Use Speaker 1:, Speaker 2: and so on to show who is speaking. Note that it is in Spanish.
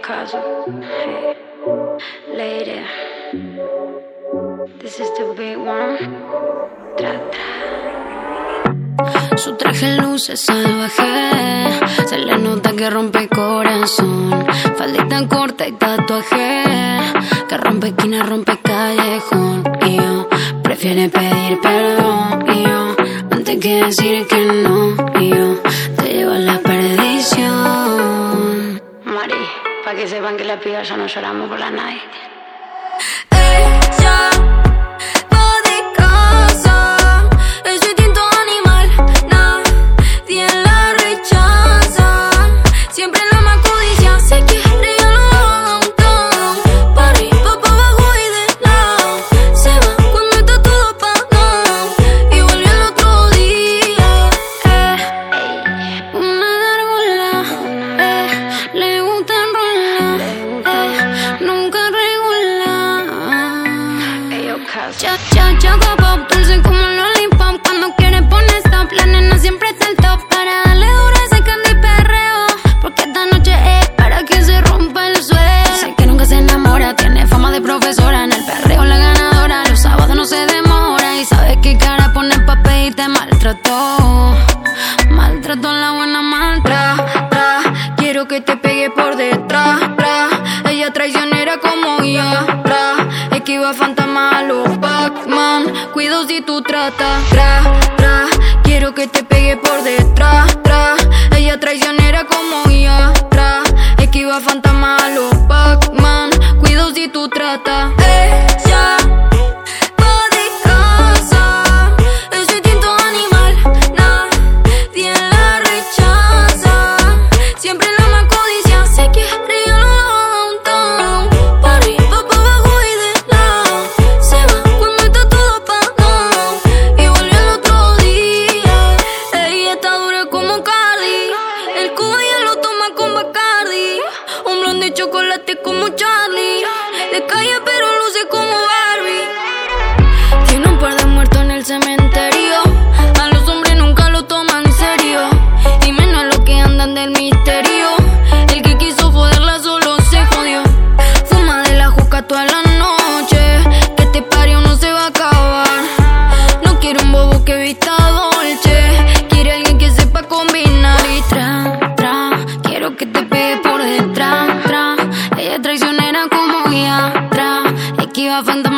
Speaker 1: caso. Hey, lady, this is the big one. Tra, tra.
Speaker 2: Su traje luce salvaje, se le nota que rompe corazón. Faldita corta y tatuaje, que rompe esquina, rompe callejón. Y yo prefiere pedir perdón, y yo antes que decir que no, y yo te llevo a la perdición.
Speaker 1: Mari, pa' que sepan que las pibas ya no lloramos por la night.
Speaker 2: Ella va de casa, es su instinto animal, nadie la rechaza. Siempre la más codicia, se quiere y lo haga un town. Pa' arriba, pa' abajo y de lado. Se va cuando está todo apagado y vuelve al otro día. Una gárgola, le gusta enrolar, nunca regular. Choco pop, dulce como lollipop. Cuando quiere pone stop, la nena siempre está al top. Para darle duro ese candy perreo, porque esta noche es para que se rompa el suelo. Sé que nunca se enamora, tiene fama de profesora. En el perreo la ganadora, los sábados no se demora. Y sabes qué cara pone pa' pedirte maltrato. Maltrato la buena maltra. Quiero que te pegue por detrás, ella traicionera como ya, esquiva fantasma a los Batman. Cuido si tú tratas, quiero que te pegue por detrás, ella traicionera como ya, esquiva fantasma a los Batman. Cuido si tú tratas. Ella va de casa, es su instinto animal, nadie la rechaza. Siempre la más codicia, se quiere y lo haga un town. Pa' arriba, pa' abajo y de lado. Se va cuando está todo apagado y vuelve al otro día. Ella está dura como Cardi, el Cuba ya lo toma con Bacardi. Un blonde de chocolate como Charlie, de calle pero luce como Barbie. Tiene un par de muertos en el cementerio, a los hombres nunca lo toman serio, y menos a los que andan del misterio. El que quiso joderla solo se jodió. Fuma de la juca toda la noche, que este pario no se va a acabar. No quiero un bobo que vista dolce, quiere alguien que sepa combinar. Y quiero que te pegue por detrás, ella traicionera como ya, esquiva fantasma